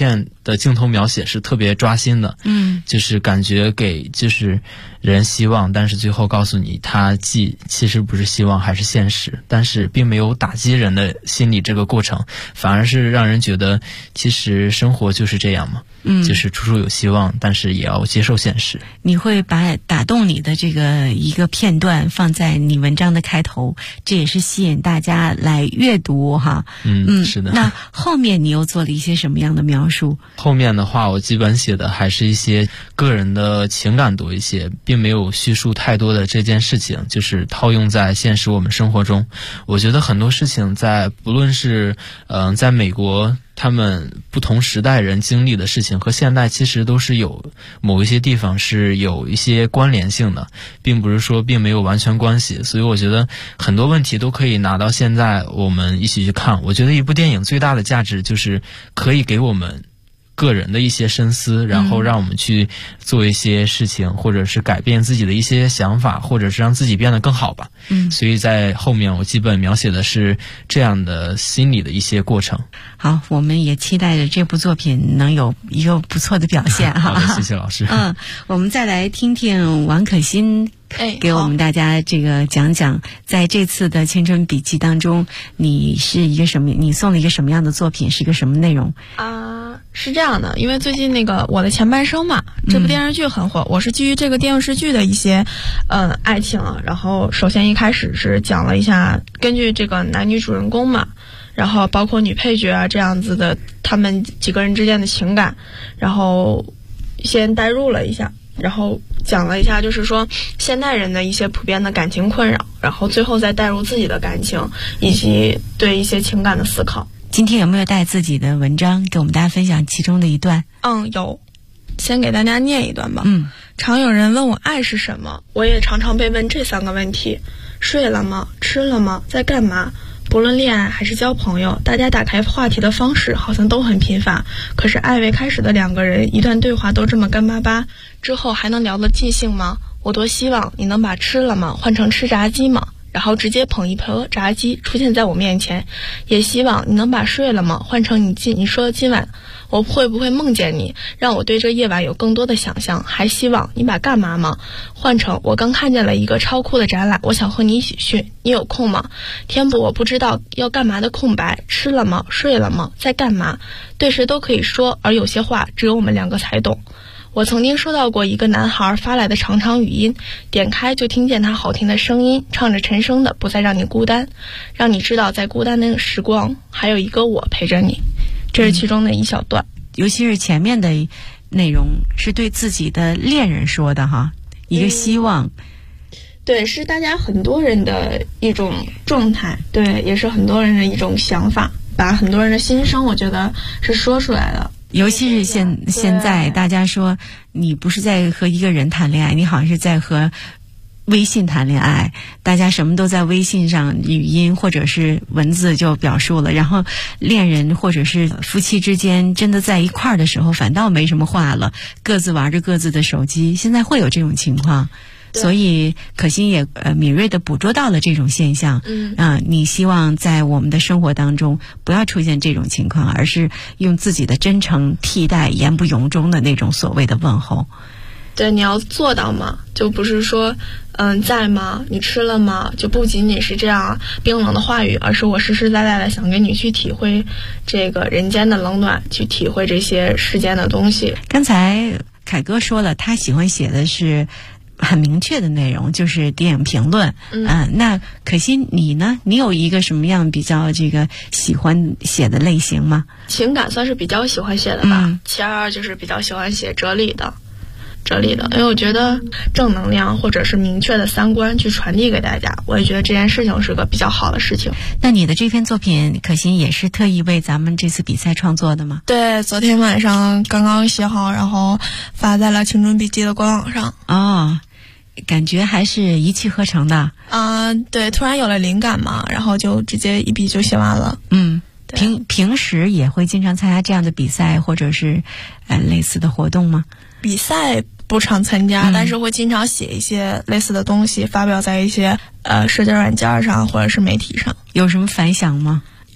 的镜头描写是特别抓心的，就是感觉给就是人希望，但是最后告诉你他其实不是希望还是现实，但是并没有打击人的心理这个过程，反而是让人觉得其实生活就是这样嘛，就是处处有希望，但是也要接受现实。 你会把打动你的这个一个片段放在你文章的开头，这也是吸引大家来阅读哈。 是的。 那后面你又做了一些什么样的描述？ 后面的话我基本写的还是一些个人的情感多一些，并没有叙述太多的这件事情，就是套用在现实我们生活中。我觉得很多事情不论是在美国他们不同时代人经历的事情和现代其实都是有某一些地方是有一些关联性的，并不是说并没有完全关系，所以我觉得很多问题都可以拿到现在我们一起去看。我觉得一部电影最大的价值就是可以给我们个人的一些深思，然后让我们去做一些事情，或者是改变自己的一些想法，或者是让自己变得更好吧。所以在后面我基本描写的是这样的心理的一些过程。 好，我们也期待着这部作品能有一个不错的表现哈。 好的，谢谢老师。 我们再来听听王可欣给我们大家这个讲讲，在这次的青春笔记当中，你送了一个什么样的作品，是一个什么内容？ 是这样的，因为最近那个我的前半生嘛，这部电视剧很火，我是基于这个电视剧的一些爱情，然后首先一开始是讲了一下根据这个男女主人公嘛，然后包括女配角啊这样子的他们几个人之间的情感，然后先代入了一下，然后讲了一下就是说现代人的一些普遍的感情困扰，然后最后再带入自己的感情以及对一些情感的思考。 今天有没有带自己的文章给我们大家分享其中的一段？ 有，先给大家念一段吧。常有人问我爱是什么，我也常常被问这3个问题：睡了吗？吃了吗？在干嘛？不论恋爱还是交朋友，大家打开话题的方式好像都很贫乏，可是暧昧开始的2个人，一段对话都这么干巴巴，之后还能聊得尽兴吗？我多希望你能把吃了吗换成吃炸鸡吗，然后直接捧一盆炸鸡出现在我面前，也希望你能把睡了吗换成你说今晚我会不会梦见你，让我对这夜晚有更多的想象，还希望你把干嘛吗换成我刚看见了一个超酷的展览，我想和你一起去，你有空吗？填补我不知道要干嘛的空白，吃了吗？睡了吗？在干嘛？对谁都可以说，而有些话只有我们2个才懂。我曾经收到过一个男孩发来的长长语音，点开就听见他好听的声音，唱着陈升的不再让你孤单，让你知道在孤单的时光还有一个我陪着你。这是其中的一小段， 尤其是前面的内容是对自己的恋人说的哈，一个希望。 对，是大家很多人的一种状态，对，也是很多人的一种想法，把很多人的心声我觉得是说出来的。 尤其是现在大家说你不是在和一个人谈恋爱，你好像是在和微信谈恋爱，大家什么都在微信上语音或者是文字就表述了，然后恋人或者是夫妻之间真的在一块儿的时候反倒没什么话了，各自玩着各自的手机，现在会有这种情况。所以可欣也敏锐地捕捉到了这种现象。你希望在我们的生活当中不要出现这种情况，而是用自己的真诚替代言不由衷的那种所谓的问候。 对，你要做到嘛，就不是说在吗？你吃了吗？就不仅仅是这样冰冷的话语，而是我实实在在的想跟你去体会这个人间的冷暖，去体会这些世间的东西。 刚才凯哥说了，他喜欢写的是很明确的内容，就是电影评论。那可欣你呢？你有一个什么样比较这个喜欢写的类型吗？ 情感算是比较喜欢写的吧。其二就是比较喜欢写哲理的，因为我觉得正能量或者是明确的三观去传递给大家，我也觉得这件事情是个比较好的事情。 那你的这篇作品可欣也是特意为咱们这次比赛创作的吗？ 对，昨天晚上刚刚写好，然后发在了青春笔记的官网上。 感觉还是一气呵成的。 对，突然有了灵感嘛，然后就直接一笔就写完了。 平时也会经常参加这样的比赛或者是类似的活动吗？ 比赛不常参加，但是会经常写一些类似的东西，发表在一些社交软件上或者是媒体上。 有什么反响吗？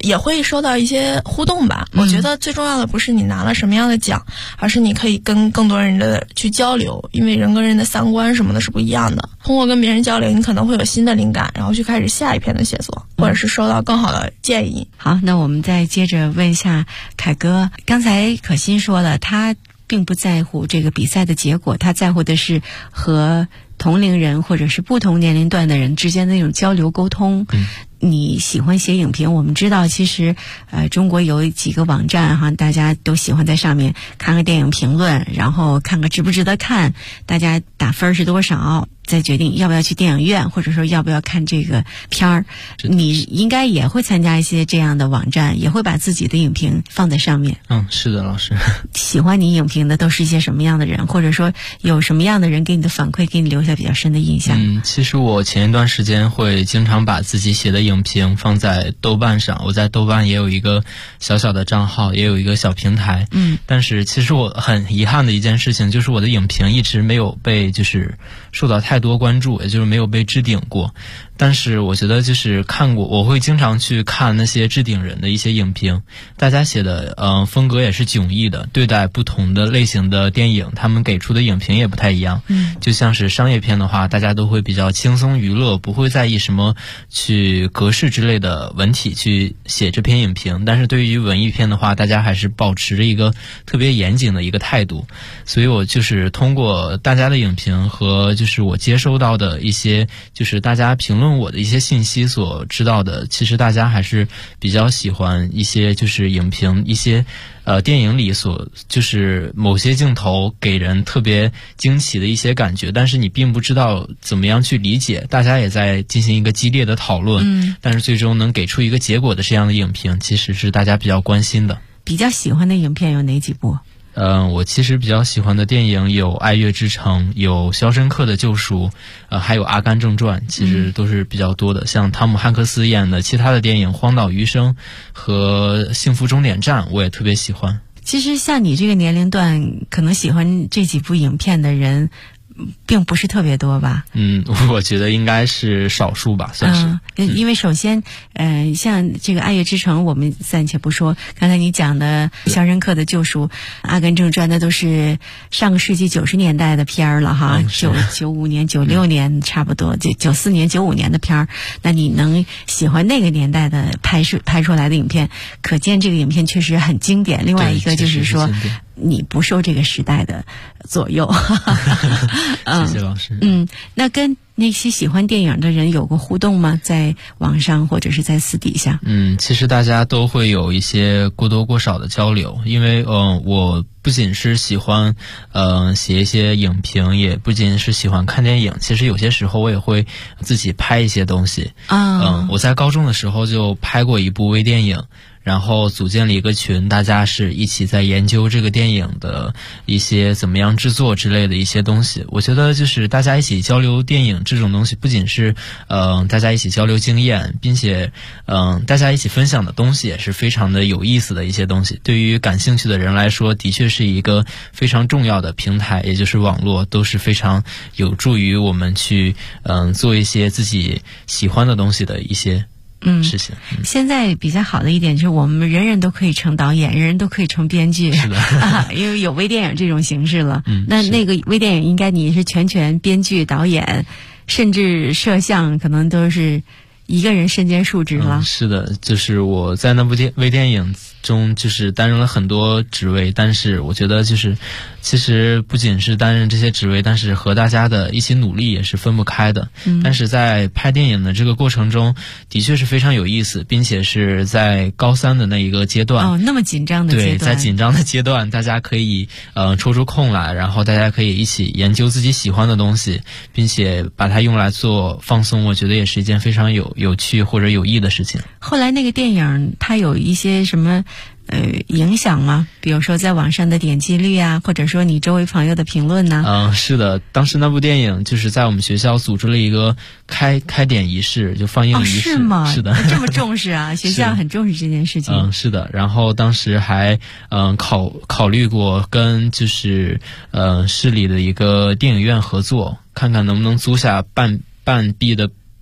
也会收到一些互动吧。我觉得最重要的不是你拿了什么样的奖，而是你可以跟更多人的去交流，因为人跟人的三观什么的是不一样的。通过跟别人交流，你可能会有新的灵感，然后去开始下一篇的写作，或者是收到更好的建议。 好，那我们再接着问一下凯哥，刚才可心说了，他并不在乎这个比赛的结果，他在乎的是和同龄人或者是不同年龄段的人之间的那种交流沟通。你喜欢写影评，我们知道其实中国有几个网站哈，大家都喜欢在上面看个电影评论，然后看个值不值得看，大家打分是多少，再决定要不要去电影院，或者说要不要看这个片儿。你应该也会参加一些这样的网站，也会把自己的影评放在上面。 是的，老师。 喜欢你影评的都是一些什么样的人，或者说有什么样的人给你的反馈，给你留下比较深的印象？ 其实我前一段时间会经常把自己写的影评放在豆瓣上，我在豆瓣也有一个小小的账号，也有一个小平台。但是其实我很遗憾的一件事情就是我的影评一直没有被就是受到太多关注，也就是没有被置顶过。但是我觉得就是看过，我会经常去看那些置顶人的一些影评，大家写的风格也是迥异的，对待不同的类型的电影，他们给出的影评也不太一样。就像是商业片的话，大家都会比较轻松娱乐，不会在意什么去格式之类的文体去写这篇影评，但是对于文艺片的话，大家还是保持着一个特别严谨的一个态度。所以我就是通过大家的影评和就是我接收到的一些就是大家评论我的一些信息所知道的，其实大家还是比较喜欢一些就是影评，一些电影里所就是某些镜头给人特别惊奇的一些感觉，但是你并不知道怎么样去理解，大家也在进行一个激烈的讨论。但是最终能给出一个结果的这样的影评，其实是大家比较关心的。 比较喜欢的影片有哪几部？ 我其实比较喜欢的电影有《爱乐之城》，有《肖申克的救赎》，还有《阿甘正传》，其实都是比较多的。像汤姆汉克斯演的其他的电影《荒岛余生》和《幸福终点站》，我也特别喜欢。 其实像你这个年龄段，可能喜欢这几部影片的人并不是特别多吧？ 我觉得应该是少数吧，算是。 因为首先，像这个《爱乐之城》，我们暂且不说。刚才你讲的《肖申克的救赎》《阿甘正传》，那都是上个世纪90年代的片儿了哈，95年、96年差不多，就94年、95年的片儿。那你能喜欢那个年代的拍出来的影片，可见这个影片确实很经典。另外一个就是说，你不受这个时代的左右。 谢谢老师。 那跟那些喜欢电影的人有过互动吗？在网上或者是在私底下？ 其实大家都会有一些过多过少的交流，因为我不仅是喜欢写一些影评，也不仅是喜欢看电影，其实有些时候我也会自己拍一些东西。我在高中的时候就拍过一部微电影，然后组建了一个群，大家是一起在研究这个电影的一些怎么样制作之类的一些东西。我觉得就是大家一起交流电影这种东西，不仅是大家一起交流经验，并且大家一起分享的东西也是非常的有意思的一些东西。对于感兴趣的人来说，的确是一个非常重要的平台，也就是网络，都是非常有助于我们去做一些自己喜欢的东西的一些事情。 现在比较好的一点就是我们人人都可以成导演，人人都可以成编剧。 是的。 因为有微电影这种形式了。那个微电影应该你是全编剧、导演，甚至摄像，可能都是一个人身兼数职了。 是的，就是我在那部微电影中就是担任了很多职位，但是我觉得就是其实不仅是担任这些职位，但是和大家的一起努力也是分不开的。但是在拍电影的这个过程中的确是非常有意思，并且是在高3的那一个阶段。 那么紧张的阶段。 对，在紧张的阶段，大家可以抽出空来，然后大家可以一起研究自己喜欢的东西，并且把它用来做放松，我觉得也是一件非常有趣或者有益的事情。 后来那个电影它有一些什么影响吗？比如说在网上的点击率啊，或者说你周围朋友的评论呢？ 是的，当时那部电影就是在我们学校组织了一个开点仪式，就放映仪式。 是吗？ 是的。 这么重视啊？学校很重视这件事情。 是的。然后当时还考虑过跟就是市里的一个电影院合作，看看能不能租下半壁的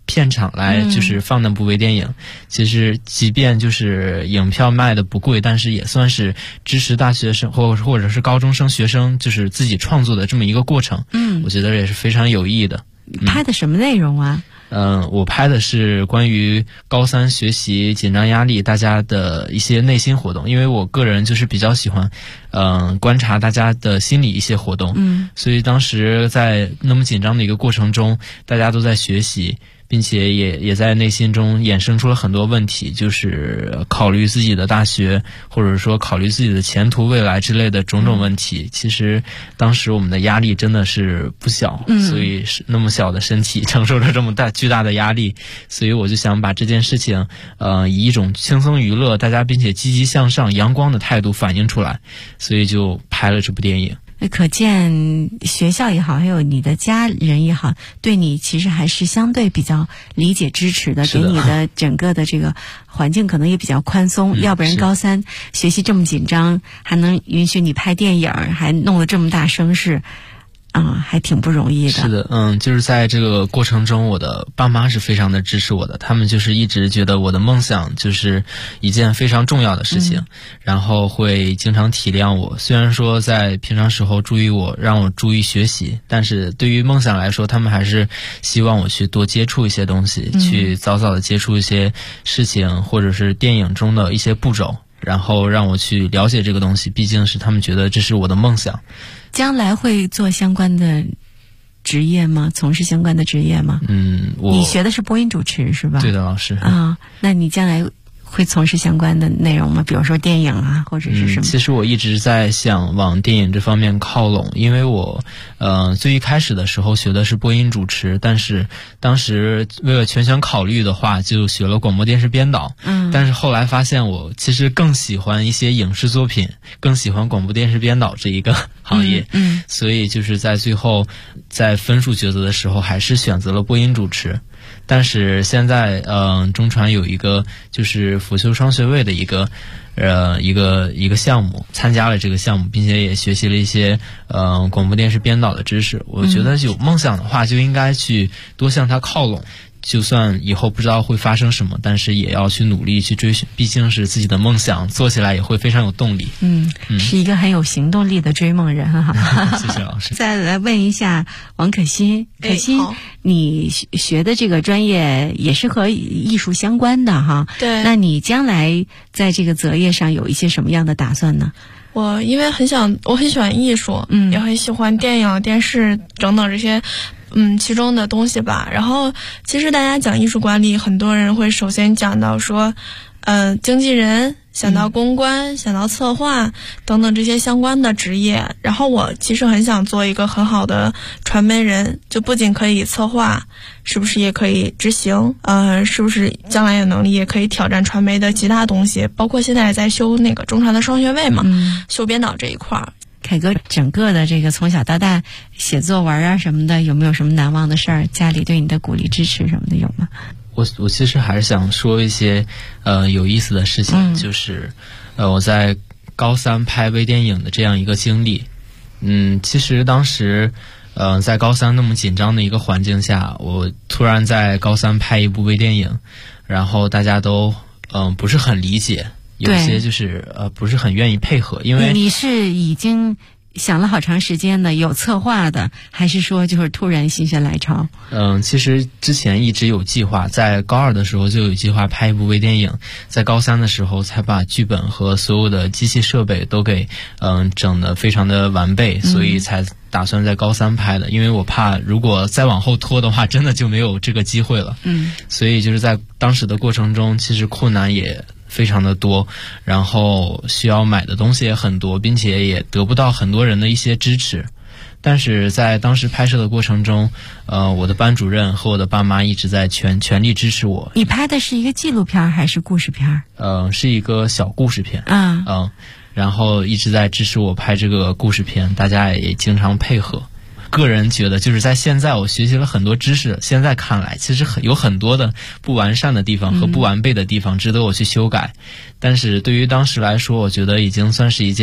片场来就是放那部微电影，其实即便就是影票卖的不贵，但是也算是支持大学生或者是高中生学生就是自己创作的这么一个过程。我觉得也是非常有意义的。 拍的什么内容啊？ 我拍的是关于高三学习紧张压力大家的一些内心活动，因为我个人就是比较喜欢观察大家的心理一些活动，所以当时在那么紧张的一个过程中，大家都在学习，并且也在内心中衍生出了很多问题，就是考虑自己的大学，或者说考虑自己的前途未来之类的种种问题。其实当时我们的压力真的是不小，所以是那么小的身体承受着这么巨大的压力，所以我就想把这件事情以一种轻松娱乐大家并且积极向上阳光的态度反映出来，所以就拍了这部电影。 可见学校也好，还有你的家人也好，对你其实还是相对比较理解支持的，给你的整个的这个环境可能也比较宽松，要不然高三学习这么紧张，还能允许你拍电影，还弄得这么大声势，还挺不容易的。 是的，就是在这个过程中，我的爸妈是非常的支持我的，他们就是一直觉得我的梦想就是一件非常重要的事情，然后会经常体谅我。虽然说在平常时候让我注意学习，但是对于梦想来说，他们还是希望我去多接触一些东西，去早早的接触一些事情，或者是电影中的一些步骤，然后让我去了解这个东西，毕竟是他们觉得这是我的梦想。 将来会做相关的职业吗？从事相关的职业吗？ 你学的是播音主持是吧？ 对的，老师。 那你将来会从事相关的内容吗？比如说电影啊，或者是什么？ 其实我一直在想往电影这方面靠拢，因为我最一开始的时候学的是播音主持，但是当时为了全权考虑的话，就学了广播电视编导。但是后来发现我其实更喜欢一些影视作品，更喜欢广播电视编导这一个行业。所以就是在最后在分数抉择的时候，还是选择了播音主持。但是现在中传有一个就是辅修双学位的一个项目，参加了这个项目，并且也学习了一些广播电视编导的知识。我觉得有梦想的话就应该去多向它靠拢，就算以后不知道会发生什么，但是也要去努力去追寻，毕竟是自己的梦想，做起来也会非常有动力。 是一个很有行动力的追梦人哈。 谢谢老师。 再来问一下王可欣，可欣，你学的这个专业也是和艺术相关的哈？ 对。 那你将来在这个择业上有一些什么样的打算呢？ 我因为我很喜欢艺术，也很喜欢电影、电视等等这些。其中的东西吧。然后其实大家讲艺术管理，很多人会首先讲到说经纪人，想到公关，想到策划等等这些相关的职业。然后我其实很想做一个很好的传媒人，就不仅可以策划，是不是也可以执行，是不是将来有能力也可以挑战传媒的其他东西，包括现在也在修那个中传的双学位嘛，修编导这一块儿。 凯哥整个的这个从小到大写作文啊什么的，有没有什么难忘的事儿？家里对你的鼓励支持什么的有吗？ 我其实还是想说一些有意思的事情，就是我在高三拍微电影的这样一个经历。其实当时在高三那么紧张的一个环境下，我突然在高三拍一部微电影，然后大家都不是很理解，有些就是不是很愿意配合。因为你是已经想了好长时间的，有策划的，还是说就是突然心血来潮？ 其实之前一直有计划，在高2的时候就有计划拍一部微电影，在高3的时候才把剧本和所有的机器设备都给整得非常的完备，所以才打算在高3拍的。因为我怕如果再往后拖的话，真的就没有这个机会了。所以就是在当时的过程中，其实困难也非常的多，然后需要买的东西也很多，并且也得不到很多人的一些支持。但是在当时拍摄的过程中，我的班主任和我的爸妈一直在全力支持我。 你拍的是一个纪录片还是故事片？ 是一个小故事片。然后一直在支持我拍这个故事片，大家也经常配合。个人觉得就是在现在我学习了很多知识，现在看来其实有很多的不完善的地方和不完备的地方值得我去修改，但是对于当时来说，我觉得已经算是一件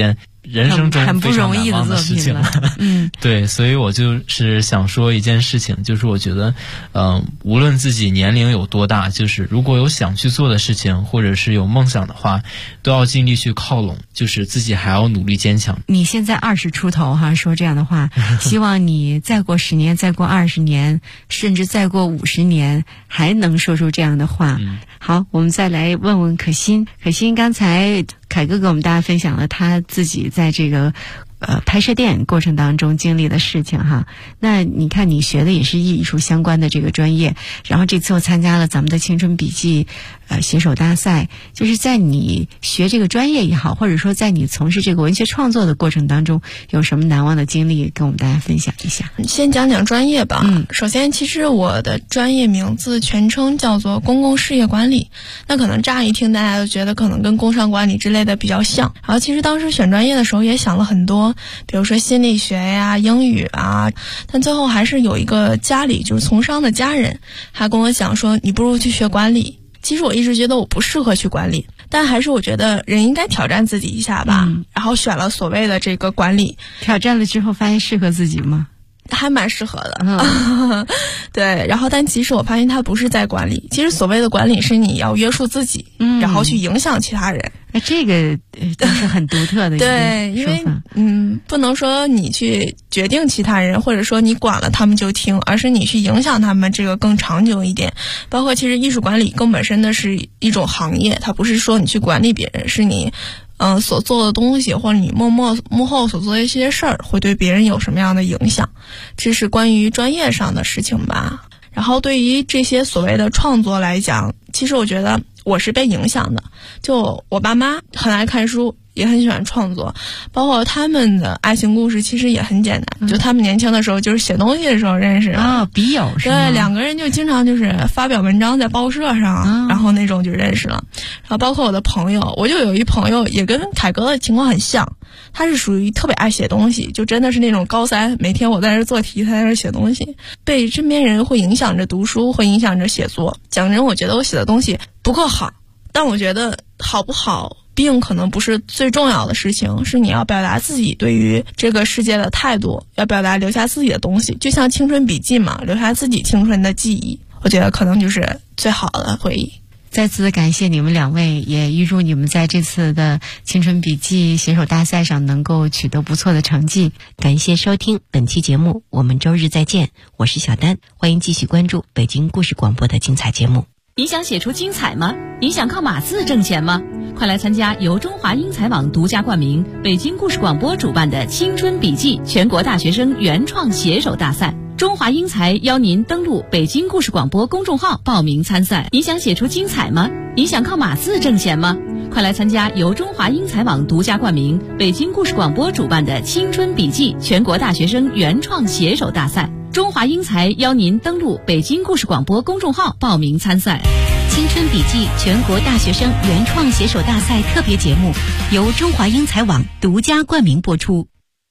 人生中很不容易的事情了。 对，所以我就是想说一件事情，就是我觉得，无论自己年龄有多大，就是如果有想去做的事情，或者是有梦想的话，都要尽力去靠拢，就是自己还要努力坚强。 你现在20出头哈，说这样的话，希望你再过10年，再过20年，甚至再过50年，还能说出这样的话。好，我们再来问问可心。可心，刚才凯哥给我们大家分享了他自己在这个拍摄电影过程当中经历的事情哈。那你看你学的也是艺术相关的这个专业，然后这次又参加了咱们的青春笔记写手大赛，就是在你学这个专业也好，或者说在你从事这个文学创作的过程当中，有什么难忘的经历跟我们大家分享一下？ 先讲讲专业吧。首先其实我的专业名字全称叫做公共事业管理，那可能乍一听大家都觉得可能跟工商管理之类的比较像，然后其实当时选专业的时候也想了很多，比如说心理学呀、英语啊，但最后还是有一个家里就是从商的家人还跟我讲说，你不如去学管理。其实我一直觉得我不适合去管理，但还是我觉得人应该挑战自己一下吧，然后选了所谓的这个管理。 挑战了之后发现适合自己吗？ 还蛮适合的。对，然后但其实我发现它不是在管理，其实所谓的管理是你要约束自己，然后去影响其他人。 这个都是很独特的一个对，因为不能说你去决定其他人，或者说你管了他们就听，而是你去影响他们，这个更长久一点。包括其实艺术管理更本身的是一种行业，它不是说你去管理别人，是你所做的东西，或者你幕后所做的一些事儿会对别人有什么样的影响，这是关于专业上的事情吧。然后对于这些所谓的创作来讲，其实我觉得我是被影响的，就我爸妈很爱看书，也很喜欢创作，包括他们的爱情故事其实也很简单，就他们年轻的时候就是写东西的时候认识的笔友是吗？ 对，两个人就经常就是发表文章在报社上，然后那种就认识了。然后包括我的朋友，我就有一朋友也跟凯哥的情况很像，他是属于特别爱写东西，就真的是那种高三每天我在这做题，他在这写东西，被身边人会影响着读书，会影响着写作。讲真，我觉得我写的东西不够好，但我觉得好不好并可能不是最重要的事情，是你要表达自己对于这个世界的态度，要表达留下自己的东西，就像青春笔记嘛，留下自己青春的记忆，我觉得可能就是最好的回忆。 再次感谢你们两位，也预祝你们在这次的青春笔记写手大赛上能够取得不错的成绩。 感谢收听本期节目，我们周日再见。我是小丹，欢迎继续关注北京故事广播的精彩节目。 你想写出精彩吗？你想靠码字挣钱吗？快来参加由中华英才网独家冠名、北京故事广播主办的青春笔记全国大学生原创写手大赛。中华英才邀您登录北京故事广播公众号报名参赛。你想写出精彩吗？你想靠码字挣钱吗？快来参加由中华英才网独家冠名、北京故事广播主办的青春笔记全国大学生原创写手大赛。中华英才邀您登录北京故事广播公众号报名参赛。 青春笔记全国大学生原创写手大赛特别节目由中华英才网独家冠名播出。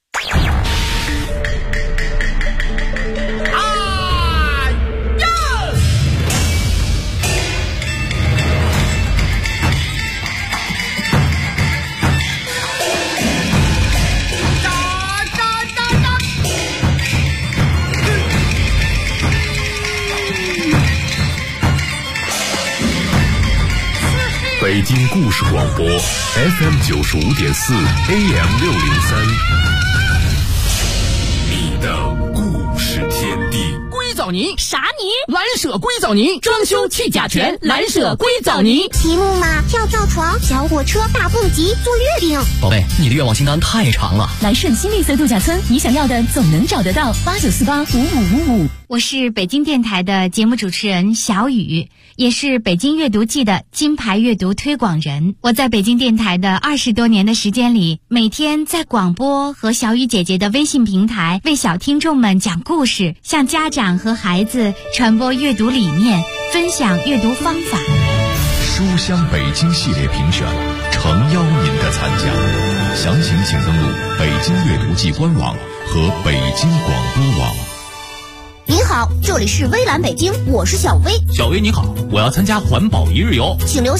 北京故事广播 FM95.4 AM603，你的故事天地。 硅藻泥啥泥？蓝舍硅藻泥，装修去甲醛，蓝舍硅藻泥。 题目嘛，跳跳床、小火车、大蹦极、做月饼。 宝贝，你的愿望清单太长了。 来顺新绿色度假村，你想要的总能找得到。89485555。 我是北京电台的节目主持人小雨，也是北京阅读季的金牌阅读推广人。我在北京电台的20多年的时间里，每天在广播和小雨姐姐的微信平台为小听众们讲故事，向家长和孩子传播阅读理念，分享阅读方法。 书香北京系列评选诚邀您的参加，详情请登录北京阅读季官网和北京广播网。 您好，这里是微蓝北京，我是小薇。 小薇你好，我要参加环保一日游， 请留